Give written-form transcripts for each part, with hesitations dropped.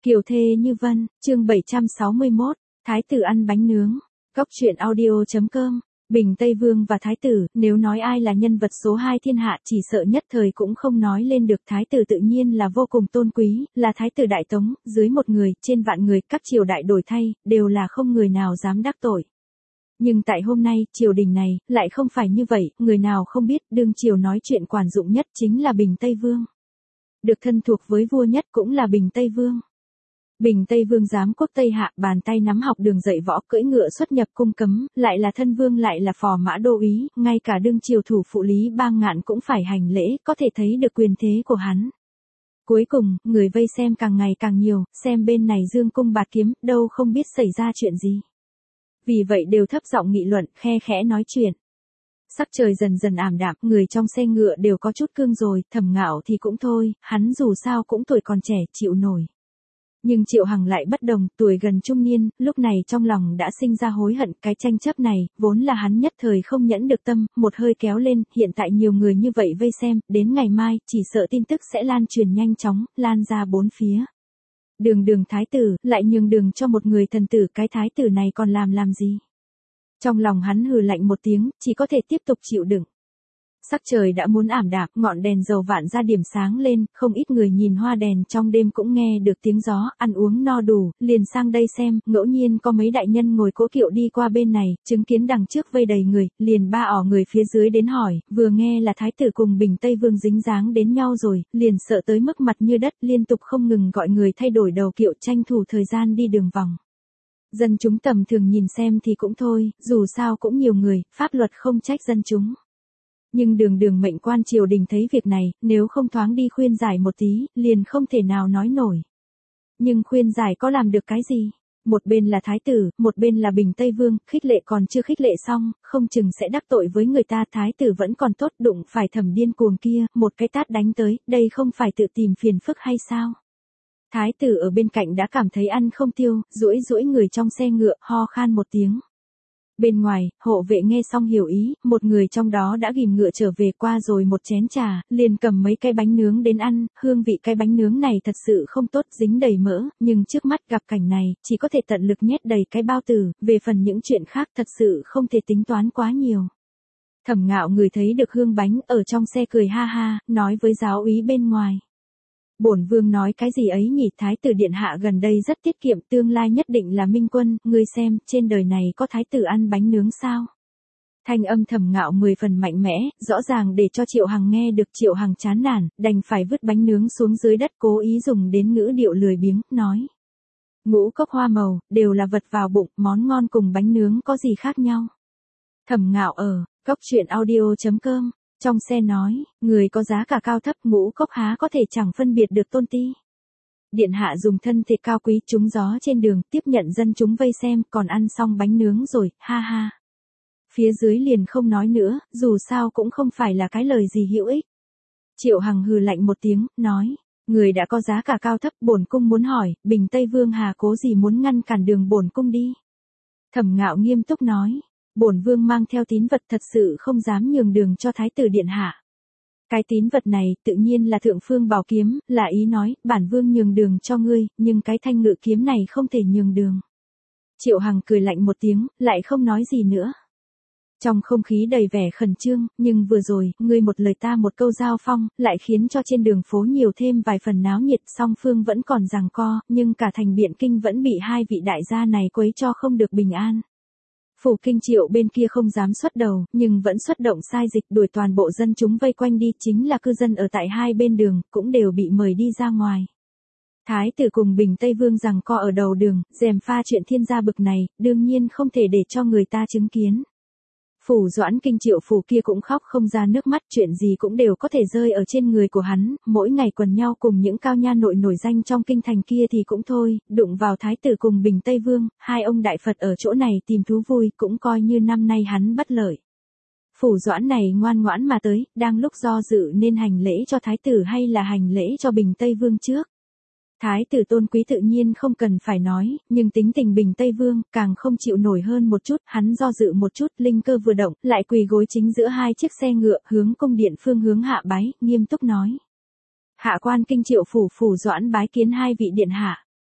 Kiều thê như vân, chương 761, Thái tử ăn bánh nướng. Góc truyện audio.com. Bình Tây Vương và Thái tử, nếu nói ai là nhân vật số 2 thiên hạ chỉ sợ nhất thời cũng không nói lên được. Thái tử tự nhiên là vô cùng tôn quý, là Thái tử Đại Tống, dưới một người, trên vạn người, các triều đại đổi thay, đều là không người nào dám đắc tội. Nhưng tại hôm nay, triều đình này, lại không phải như vậy, người nào không biết, đương triều nói chuyện quản dụng nhất chính là Bình Tây Vương. Được thân thuộc với vua nhất cũng là Bình Tây Vương. Bình Tây Vương giám quốc Tây Hạ, bàn tay nắm học đường dạy võ, cưỡi ngựa xuất nhập cung cấm, lại là thân vương lại là phò mã đô úy, ngay cả đương triều thủ phụ Lý Bang Ngạn cũng phải hành lễ, có thể thấy được quyền thế của hắn. Cuối cùng, người vây xem càng ngày càng nhiều, xem bên này dương cung bạt kiếm, đâu không biết xảy ra chuyện gì. Vì vậy đều thấp giọng nghị luận, khe khẽ nói chuyện. Sắc trời dần dần ảm đạm, người trong xe ngựa đều có chút cương rồi, Thẩm Ngạo thì cũng thôi, hắn dù sao cũng tuổi còn trẻ, chịu nổi. Nhưng Triệu Hằng lại bất đồng, tuổi gần trung niên, lúc này trong lòng đã sinh ra hối hận, cái tranh chấp này, vốn là hắn nhất thời không nhẫn được tâm, một hơi kéo lên, hiện tại nhiều người như vậy vây xem, đến ngày mai, chỉ sợ tin tức sẽ lan truyền nhanh chóng, lan ra bốn phía. Đường thái tử, lại nhường đường cho một người thần tử, cái thái tử này còn làm gì? Trong lòng hắn hừ lạnh một tiếng, chỉ có thể tiếp tục chịu đựng. Sắc trời đã muốn ảm đạm, ngọn đèn dầu vạn ra điểm sáng lên, không ít người nhìn hoa đèn trong đêm cũng nghe được tiếng gió, ăn uống no đủ, liền sang đây xem, ngẫu nhiên có mấy đại nhân ngồi cỗ kiệu đi qua bên này, chứng kiến đằng trước vây đầy người, liền ba ỏ người phía dưới đến hỏi, vừa nghe là Thái tử cùng Bình Tây Vương dính dáng đến nhau rồi, liền sợ tới mức mặt như đất, liên tục không ngừng gọi người thay đổi đầu kiệu tranh thủ thời gian đi đường vòng. Dân chúng tầm thường nhìn xem thì cũng thôi, dù sao cũng nhiều người, pháp luật không trách dân chúng. Nhưng đường mệnh quan triều đình thấy việc này, nếu không thoáng đi khuyên giải một tí, liền không thể nào nói nổi. Nhưng khuyên giải có làm được cái gì? Một bên là Thái tử, một bên là Bình Tây Vương, khích lệ còn chưa khích lệ xong, không chừng sẽ đắc tội với người ta. Thái tử vẫn còn tốt, đụng phải Thẩm điên cuồng kia, một cái tát đánh tới, đây không phải tự tìm phiền phức hay sao? Thái tử ở bên cạnh đã cảm thấy ăn không tiêu, duỗi người trong xe ngựa, ho khan một tiếng. Bên ngoài, hộ vệ nghe xong hiểu ý, một người trong đó đã ghim ngựa trở về qua rồi một chén trà, liền cầm mấy cái bánh nướng đến ăn, hương vị cái bánh nướng này thật sự không tốt, dính đầy mỡ, nhưng trước mắt gặp cảnh này, chỉ có thể tận lực nhét đầy cái bao tử, về phần những chuyện khác thật sự không thể tính toán quá nhiều. Thẩm Ngạo người thấy được hương bánh ở trong xe cười ha ha, nói với giáo úy bên ngoài. Bổn vương nói cái gì ấy nhỉ? Thái tử điện hạ gần đây rất tiết kiệm, tương lai nhất định là minh quân, ngươi xem, trên đời này có thái tử ăn bánh nướng sao? Thanh âm Thẩm Ngạo 10 phần mạnh mẽ, rõ ràng để cho Triệu Hằng nghe được. Triệu Hằng chán nản, đành phải vứt bánh nướng xuống dưới đất, cố ý dùng đến ngữ điệu lười biếng, nói. Ngũ cốc hoa màu, đều là vật vào bụng, món ngon cùng bánh nướng có gì khác nhau? Thẩm Ngạo ở, góc truyện audio.com. Trong xe nói, người có giá cả cao thấp, ngũ cốc há có thể chẳng phân biệt được tôn ti. Điện hạ dùng thân thể cao quý trúng gió trên đường, tiếp nhận dân chúng vây xem, còn ăn xong bánh nướng rồi, ha ha. Phía dưới liền không nói nữa, dù sao cũng không phải là cái lời gì hữu ích. Triệu Hằng hừ lạnh một tiếng, nói, người đã có giá cả cao thấp, bổn cung muốn hỏi, Bình Tây Vương hà cố gì muốn ngăn cản đường bổn cung đi? Thẩm Ngạo nghiêm túc nói. Bổn vương mang theo tín vật thật sự không dám nhường đường cho thái tử điện hạ. Cái tín vật này tự nhiên là thượng phương bảo kiếm, là ý nói, bản vương nhường đường cho ngươi, nhưng cái thanh ngự kiếm này không thể nhường đường. Triệu Hằng cười lạnh một tiếng, lại không nói gì nữa. Trong không khí đầy vẻ khẩn trương, nhưng vừa rồi, ngươi một lời ta một câu giao phong, lại khiến cho trên đường phố nhiều thêm vài phần náo nhiệt. Song phương vẫn còn giằng co, nhưng cả thành Biện Kinh vẫn bị hai vị đại gia này quấy cho không được bình an. Phủ Kinh Triệu bên kia không dám xuất đầu, nhưng vẫn xuất động sai dịch, đuổi toàn bộ dân chúng vây quanh đi, chính là cư dân ở tại hai bên đường, cũng đều bị mời đi ra ngoài. Thái tử cùng Bình Tây Vương giằng co ở đầu đường, gièm pha chuyện thiên gia bực này, đương nhiên không thể để cho người ta chứng kiến. Phủ Doãn Kinh Triệu phủ kia cũng khóc không ra nước mắt, chuyện gì cũng đều có thể rơi ở trên người của hắn, mỗi ngày quần nhau cùng những cao nha nội nổi danh trong kinh thành kia thì cũng thôi, đụng vào Thái tử cùng Bình Tây Vương, hai ông đại Phật ở chỗ này tìm thú vui, cũng coi như năm nay hắn bất lợi. Phủ Doãn này ngoan ngoãn mà tới, đang lúc do dự nên hành lễ cho Thái tử hay là hành lễ cho Bình Tây Vương trước. Thái tử tôn quý tự nhiên không cần phải nói, nhưng tính tình Bình Tây Vương càng không chịu nổi hơn một chút, hắn do dự một chút, linh cơ vừa động, lại quỳ gối chính giữa hai chiếc xe ngựa, hướng cung điện phương hướng hạ bái, nghiêm túc nói. Hạ quan Kinh Triệu phủ Doãn bái kiến hai vị điện hạ.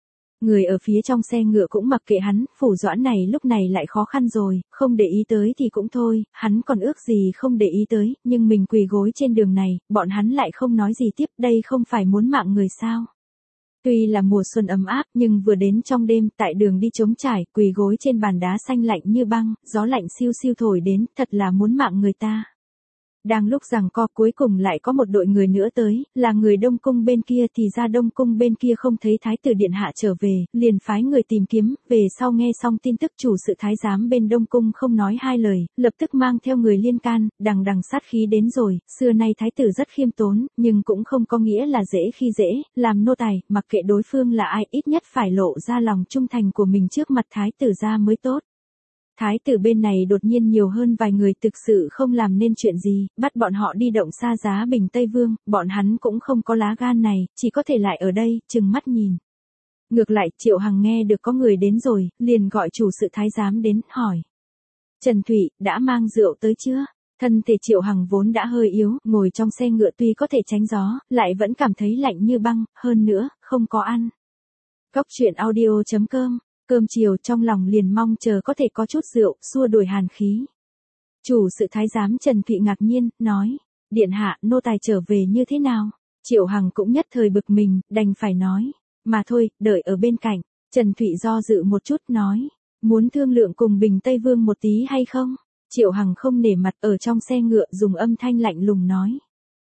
Người ở phía trong xe ngựa cũng mặc kệ hắn, Phủ Doãn này lúc này lại khó khăn rồi, không để ý tới thì cũng thôi, hắn còn ước gì không để ý tới, nhưng mình quỳ gối trên đường này, bọn hắn lại không nói gì tiếp, đây không phải muốn mạng người sao. Tuy là mùa xuân ấm áp nhưng vừa đến trong đêm tại đường đi trống trải, quỳ gối trên bàn đá xanh lạnh như băng, gió lạnh siêu siêu thổi đến, thật là muốn mạng người ta. Đang lúc giằng co cuối cùng lại có một đội người nữa tới, là người Đông Cung bên kia thì ra Đông Cung bên kia không thấy Thái tử Điện Hạ trở về, liền phái người tìm kiếm, về sau nghe xong tin tức chủ sự Thái giám bên Đông Cung không nói hai lời, lập tức mang theo người liên can, đằng đằng sát khí đến rồi, xưa nay Thái tử rất khiêm tốn, nhưng cũng không có nghĩa là dễ khi dễ, làm nô tài, mặc kệ đối phương là ai ít nhất phải lộ ra lòng trung thành của mình trước mặt Thái tử ra mới tốt. Thái tử bên này đột nhiên nhiều hơn vài người thực sự không làm nên chuyện gì, bắt bọn họ đi động xa giá Bình Tây Vương, bọn hắn cũng không có lá gan này, chỉ có thể lại ở đây, chừng mắt nhìn. Ngược lại, Triệu Hằng nghe được có người đến rồi, liền gọi chủ sự Thái giám đến, hỏi. Trần Thụy, đã mang rượu tới chưa? Thân thể Triệu Hằng vốn đã hơi yếu, ngồi trong xe ngựa tuy có thể tránh gió, lại vẫn cảm thấy lạnh như băng, hơn nữa, không có ăn. Góc truyện audio.com Cơm chiều trong lòng liền mong chờ có thể có chút rượu, xua đuổi hàn khí. Chủ sự Thái giám Trần Thụy ngạc nhiên, nói, Điện Hạ, nô tài trở về như thế nào? Triệu Hằng cũng nhất thời bực mình, đành phải nói, mà thôi, đợi ở bên cạnh. Trần Thụy do dự một chút, nói, muốn thương lượng cùng Bình Tây Vương một tí hay không? Triệu Hằng không nể mặt ở trong xe ngựa dùng âm thanh lạnh lùng nói.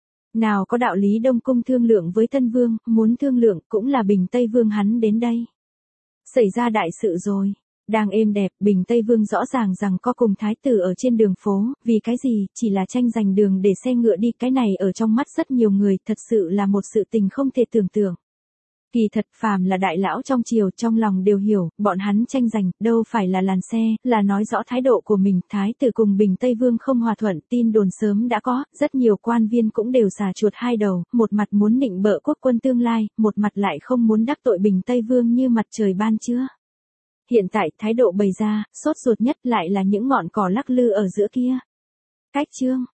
Nào có đạo lý Đông Cung thương lượng với Tân Vương, muốn thương lượng cũng là Bình Tây Vương hắn đến đây. Xảy ra đại sự rồi. Đang êm đẹp, Bình Tây Vương rõ ràng rằng có cùng thái tử ở trên đường phố, vì cái gì, chỉ là tranh giành đường để xe ngựa đi, cái này ở trong mắt rất nhiều người, thật sự là một sự tình không thể tưởng tượng. Kỳ thật phàm là đại lão trong triều trong lòng đều hiểu, bọn hắn tranh giành, đâu phải là làn xe, là nói rõ thái độ của mình, thái tử cùng Bình Tây Vương không hòa thuận, tin đồn sớm đã có, rất nhiều quan viên cũng đều xà chuột hai đầu, một mặt muốn nịnh bợ quốc quân tương lai, một mặt lại không muốn đắc tội Bình Tây Vương như mặt trời ban trưa. Hiện tại thái độ bày ra, sốt ruột nhất lại là những ngọn cỏ lắc lư ở giữa kia. Cách chương